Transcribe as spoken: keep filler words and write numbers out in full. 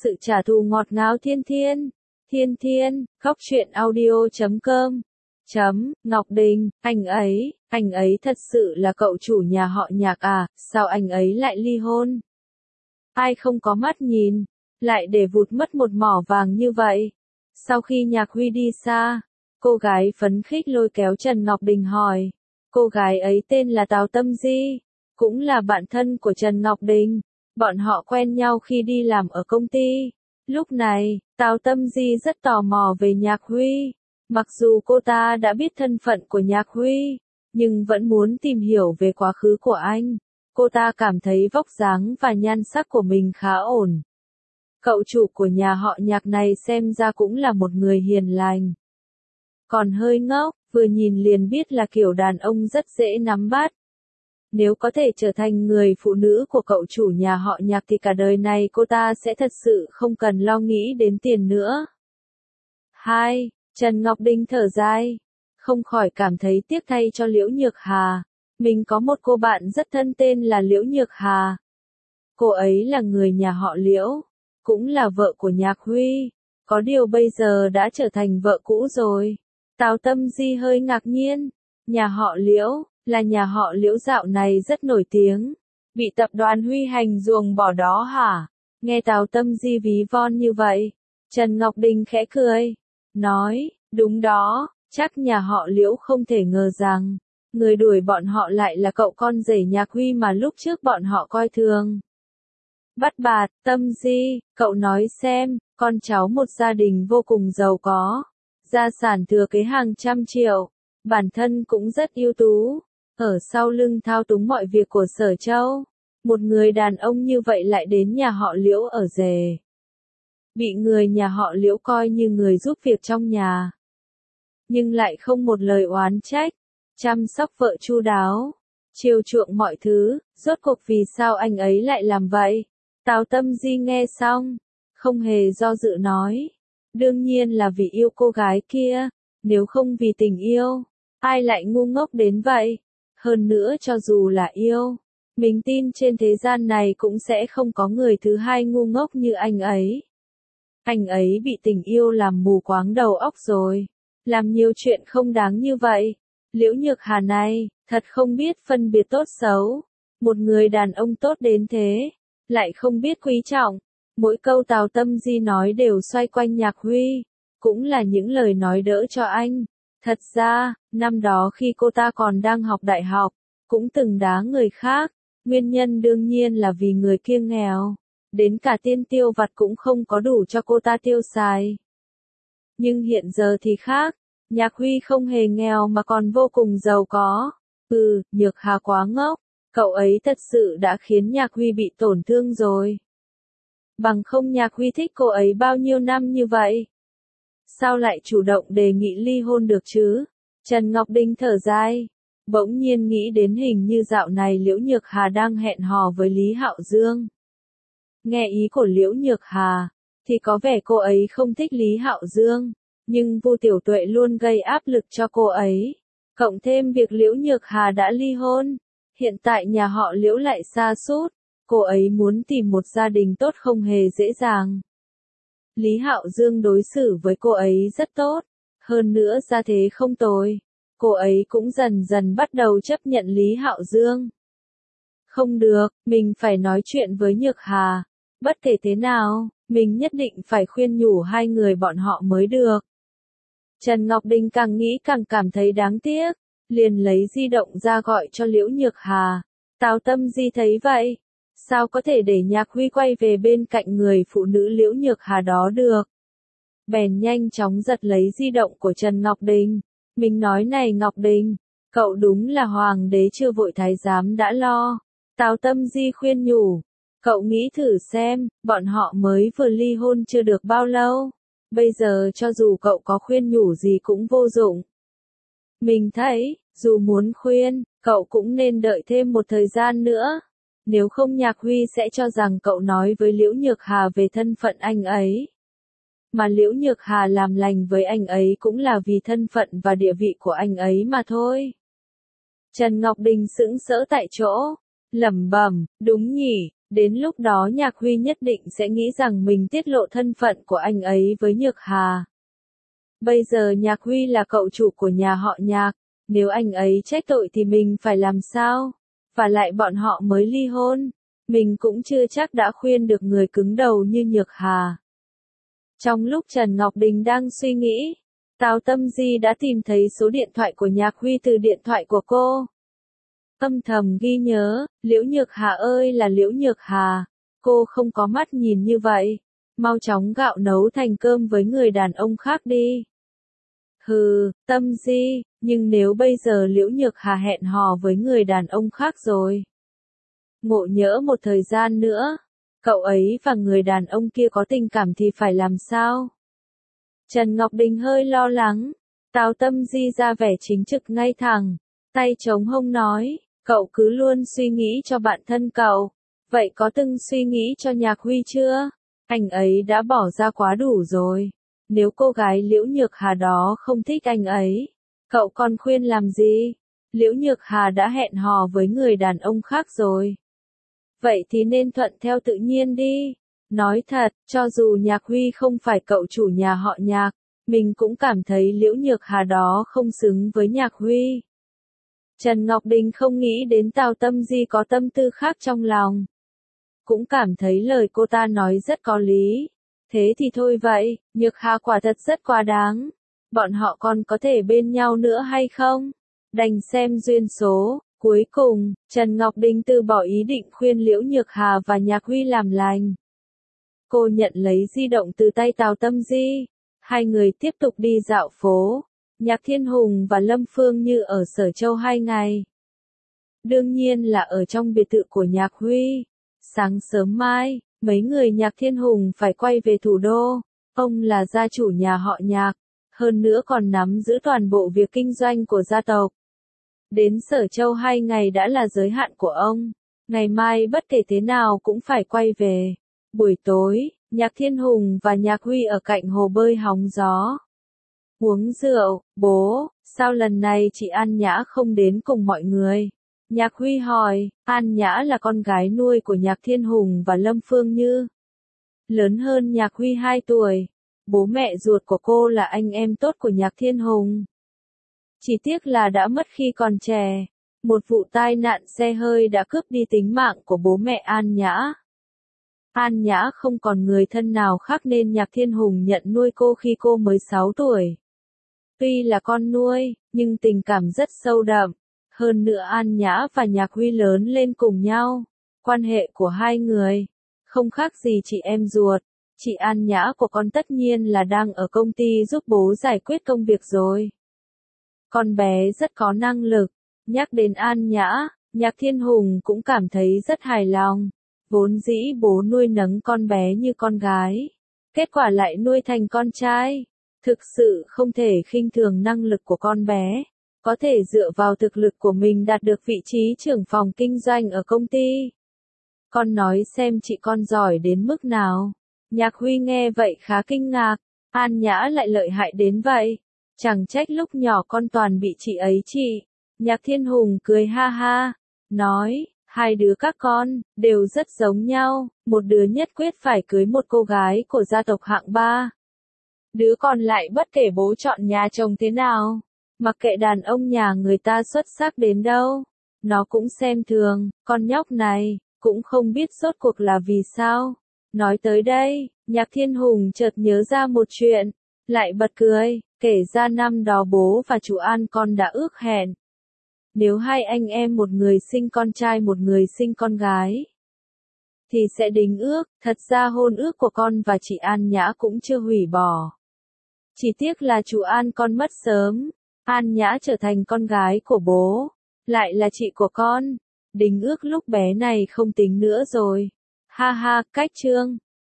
sự trả thù ngọt ngào thiên thiên. Thiên thiên, khóc chuyện audio chấm com. Chấm, Ngọc Đình, anh ấy, anh ấy thật sự là cậu chủ nhà họ Nhạc à, sao anh ấy lại ly hôn? Ai không có mắt nhìn, lại để vụt mất một mỏ vàng như vậy. Sau khi Nhạc Huy đi xa, cô gái phấn khích lôi kéo Trần Ngọc Đình hỏi. Cô gái ấy tên là Tào Tâm Di, cũng là bạn thân của Trần Ngọc Đình. Bọn họ quen nhau khi đi làm ở công ty. Lúc này, Tào Tâm Di rất tò mò về Nhạc Huy. Mặc dù cô ta đã biết thân phận của Nhạc Huy, nhưng vẫn muốn tìm hiểu về quá khứ của anh. Cô ta cảm thấy vóc dáng và nhan sắc của mình khá ổn. Cậu chủ của nhà họ Nhạc này xem ra cũng là một người hiền lành. Còn hơi ngốc, vừa nhìn liền biết là kiểu đàn ông rất dễ nắm bắt. Nếu có thể trở thành người phụ nữ của cậu chủ nhà họ Nhạc thì cả đời này cô ta sẽ thật sự không cần lo nghĩ đến tiền nữa. hai. Trần Ngọc Đình thở dài, không khỏi cảm thấy tiếc thay cho Liễu Nhược Hà. Mình có một cô bạn rất thân tên là Liễu Nhược Hà. Cô ấy là người nhà họ Liễu, cũng là vợ của Nhạc Huy, có điều bây giờ đã trở thành vợ cũ rồi. Tào Tâm Di hơi ngạc nhiên, nhà họ Liễu, là nhà họ Liễu dạo này rất nổi tiếng, bị tập đoàn Huy hành ruồng bỏ đó hả? Nghe Tào Tâm Di ví von như vậy, Trần Ngọc Đình khẽ cười, nói, đúng đó, chắc nhà họ Liễu không thể ngờ rằng, người đuổi bọn họ lại là cậu con rể Nhạc Huy mà lúc trước bọn họ coi thường. Bắt bạt, Tâm Di, cậu nói xem, con cháu một gia đình vô cùng giàu có, gia sản thừa kế hàng trăm triệu, bản thân cũng rất ưu tú, ở sau lưng thao túng mọi việc của Sở Châu. Một người đàn ông như vậy lại đến nhà họ Liễu ở rể. Bị người nhà họ Liễu coi như người giúp việc trong nhà. Nhưng lại không một lời oán trách, chăm sóc vợ chu đáo, chiều chuộng mọi thứ, rốt cuộc vì sao anh ấy lại làm vậy? Tào Tâm Di nghe xong, không hề do dự nói. Đương nhiên là vì yêu cô gái kia, nếu không vì tình yêu, ai lại ngu ngốc đến vậy? Hơn nữa cho dù là yêu, mình tin trên thế gian này cũng sẽ không có người thứ hai ngu ngốc như anh ấy. Anh ấy bị tình yêu làm mù quáng đầu óc rồi, làm nhiều chuyện không đáng như vậy. Liễu Nhược Hà này, thật không biết phân biệt tốt xấu. Một người đàn ông tốt đến thế, lại không biết quý trọng. Mỗi câu Tào Tâm Di nói đều xoay quanh Nhạc Huy, cũng là những lời nói đỡ cho anh. Thật ra, năm đó khi cô ta còn đang học đại học, cũng từng đá người khác, nguyên nhân đương nhiên là vì người kia nghèo, đến cả tiền tiêu vặt cũng không có đủ cho cô ta tiêu xài. Nhưng hiện giờ thì khác, Nhạc Huy không hề nghèo mà còn vô cùng giàu có. Ừ, Nhược Hà quá ngốc, cậu ấy thật sự đã khiến Nhạc Huy bị tổn thương rồi. Bằng không Nhạc Huy thích cô ấy bao nhiêu năm như vậy? Sao lại chủ động đề nghị ly hôn được chứ? Trần Ngọc Đình thở dài, bỗng nhiên nghĩ đến hình như dạo này Liễu Nhược Hà đang hẹn hò với Lý Hạo Dương. Nghe ý của Liễu Nhược Hà, thì có vẻ cô ấy không thích Lý Hạo Dương, nhưng Vu Tiểu Tuệ luôn gây áp lực cho cô ấy. Cộng thêm việc Liễu Nhược Hà đã ly hôn, hiện tại nhà họ Liễu lại sa sút, cô ấy muốn tìm một gia đình tốt không hề dễ dàng. Lý Hạo Dương đối xử với cô ấy rất tốt, hơn nữa gia thế không tồi. Cô ấy cũng dần dần bắt đầu chấp nhận Lý Hạo Dương. Không được, mình phải nói chuyện với Nhược Hà. Bất kể thế nào, mình nhất định phải khuyên nhủ hai người bọn họ mới được. Trần Ngọc Đình càng nghĩ càng cảm thấy đáng tiếc, liền lấy di động ra gọi cho Liễu Nhược Hà. Tào Tâm Di thấy vậy, sao có thể để Nhạc Huy quay về bên cạnh người phụ nữ Liễu Nhược Hà đó được? Bèn nhanh chóng giật lấy di động của Trần Ngọc Đình. Mình nói này Ngọc Đình, cậu đúng là hoàng đế chưa vội thái giám đã lo. Tào Tâm Di khuyên nhủ, cậu nghĩ thử xem, bọn họ mới vừa ly hôn chưa được bao lâu. Bây giờ cho dù cậu có khuyên nhủ gì cũng vô dụng. Mình thấy, dù muốn khuyên, cậu cũng nên đợi thêm một thời gian nữa. Nếu không Nhạc Huy sẽ cho rằng cậu nói với Liễu Nhược Hà về thân phận anh ấy. Mà Liễu Nhược Hà làm lành với anh ấy cũng là vì thân phận và địa vị của anh ấy mà thôi. Trần Ngọc Đình sững sỡ tại chỗ, lẩm bẩm, đúng nhỉ, Đến lúc đó Nhạc Huy nhất định sẽ nghĩ rằng mình tiết lộ thân phận của anh ấy với Nhược Hà. Bây giờ Nhạc Huy là cậu chủ của nhà họ Nhạc, nếu anh ấy trách tội thì mình phải làm sao? Và lại bọn họ mới ly hôn, mình cũng chưa chắc đã khuyên được người cứng đầu như Nhược Hà. Trong lúc Trần Ngọc Đình đang suy nghĩ, Tào Tâm Di đã tìm thấy số điện thoại của Nhạc Huy từ điện thoại của cô. Âm thầm ghi nhớ, Liễu Nhược Hà ơi là Liễu Nhược Hà, cô không có mắt nhìn như vậy, mau chóng gạo nấu thành cơm với người đàn ông khác đi. Hừ, Tâm Di, nhưng nếu bây giờ Liễu Nhược Hà hẹn hò với người đàn ông khác rồi. Ngộ nhỡ một thời gian nữa, cậu ấy và người đàn ông kia có tình cảm thì phải làm sao? Trần Ngọc Đình hơi lo lắng, Tào Tâm Di ra vẻ chính trực ngay thẳng, tay chống hông nói, cậu cứ luôn suy nghĩ cho bạn thân cậu, vậy có từng suy nghĩ cho Nhạc Huy chưa? Anh ấy đã bỏ ra quá đủ rồi. Nếu cô gái Liễu Nhược Hà đó không thích anh ấy, cậu còn khuyên làm gì? Liễu Nhược Hà đã hẹn hò với người đàn ông khác rồi. Vậy thì nên thuận theo tự nhiên đi. Nói thật, cho dù Nhạc Huy không phải cậu chủ nhà họ Nhạc, mình cũng cảm thấy Liễu Nhược Hà đó không xứng với Nhạc Huy. Trần Ngọc Đình không nghĩ đến Tào Tâm Di có tâm tư khác trong lòng. Cũng cảm thấy lời cô ta nói rất có lý. Thế thì thôi vậy, Nhược Hà quả thật rất quá đáng. Bọn họ còn có thể bên nhau nữa hay không? Đành xem duyên số. Cuối cùng, Trần Ngọc Đình từ bỏ ý định khuyên Liễu Nhược Hà và Nhạc Huy làm lành. Cô nhận lấy di động từ tay Tào Tâm Di. Hai người tiếp tục đi dạo phố. Nhạc Thiên Hùng và Lâm Phương Như ở Sở Châu hai ngày. Đương nhiên là ở trong biệt thự của Nhạc Huy. Sáng sớm mai, mấy người Nhạc Thiên Hùng phải quay về thủ đô. Ông là gia chủ nhà họ Nhạc, hơn nữa còn nắm giữ toàn bộ việc kinh doanh của gia tộc. Đến Sở Châu hai ngày đã là giới hạn của ông. Ngày mai bất kể thế nào cũng phải quay về. Buổi tối, Nhạc Thiên Hùng và Nhạc Huy ở cạnh hồ bơi hóng gió. Uống rượu, bố, sao lần này chị An Nhã không đến cùng mọi người? Nhạc Huy hỏi, An Nhã là con gái nuôi của Nhạc Thiên Hùng và Lâm Phương Như. Lớn hơn Nhạc Huy hai tuổi. Bố mẹ ruột của cô là anh em tốt của Nhạc Thiên Hùng. Chỉ tiếc là đã mất khi còn trẻ. Một vụ tai nạn xe hơi đã cướp đi tính mạng của bố mẹ An Nhã. An Nhã không còn người thân nào khác nên Nhạc Thiên Hùng nhận nuôi cô khi cô mới sáu tuổi. Tuy là con nuôi, nhưng tình cảm rất sâu đậm. Hơn nữa An Nhã và Nhạc Huy lớn lên cùng nhau. Quan hệ của hai người không khác gì chị em ruột. Chị An Nhã của con tất nhiên là đang ở công ty giúp bố giải quyết công việc rồi. Con bé rất có năng lực. Nhắc đến An Nhã, Nhạc Thiên Hùng cũng cảm thấy rất hài lòng. Vốn dĩ bố nuôi nấng con bé như con gái. Kết quả lại nuôi thành con trai. Thực sự không thể khinh thường năng lực của con bé. Có thể dựa vào thực lực của mình đạt được vị trí trưởng phòng kinh doanh ở công ty. Con nói xem chị con giỏi đến mức nào. Nhạc Huy nghe vậy khá kinh ngạc. An Nhã lại lợi hại đến vậy. Chẳng trách lúc nhỏ con toàn bị chị ấy trị. Nhạc Thiên Hùng cười ha ha. Nói, hai đứa các con, đều rất giống nhau. Một đứa nhất quyết phải cưới một cô gái của gia tộc hạng ba. Đứa còn lại bất kể bố chọn nhà chồng thế nào. Mặc kệ đàn ông nhà người ta xuất sắc đến đâu. Nó cũng xem thường, con nhóc này, cũng không biết rốt cuộc là vì sao. Nói tới đây, Nhạc Thiên Hùng chợt nhớ ra một chuyện. Lại bật cười, kể ra năm đó bố và chú An con đã ước hẹn. Nếu hai anh em một người sinh con trai một người sinh con gái, thì sẽ đính ước. Thật ra hôn ước của con và chị An Nhã cũng chưa hủy bỏ. Chỉ tiếc là chú An con mất sớm. An Nhã trở thành con gái của bố. Lại là chị của con. Đính ước lúc bé này không tính nữa rồi. Ha ha, cách trương.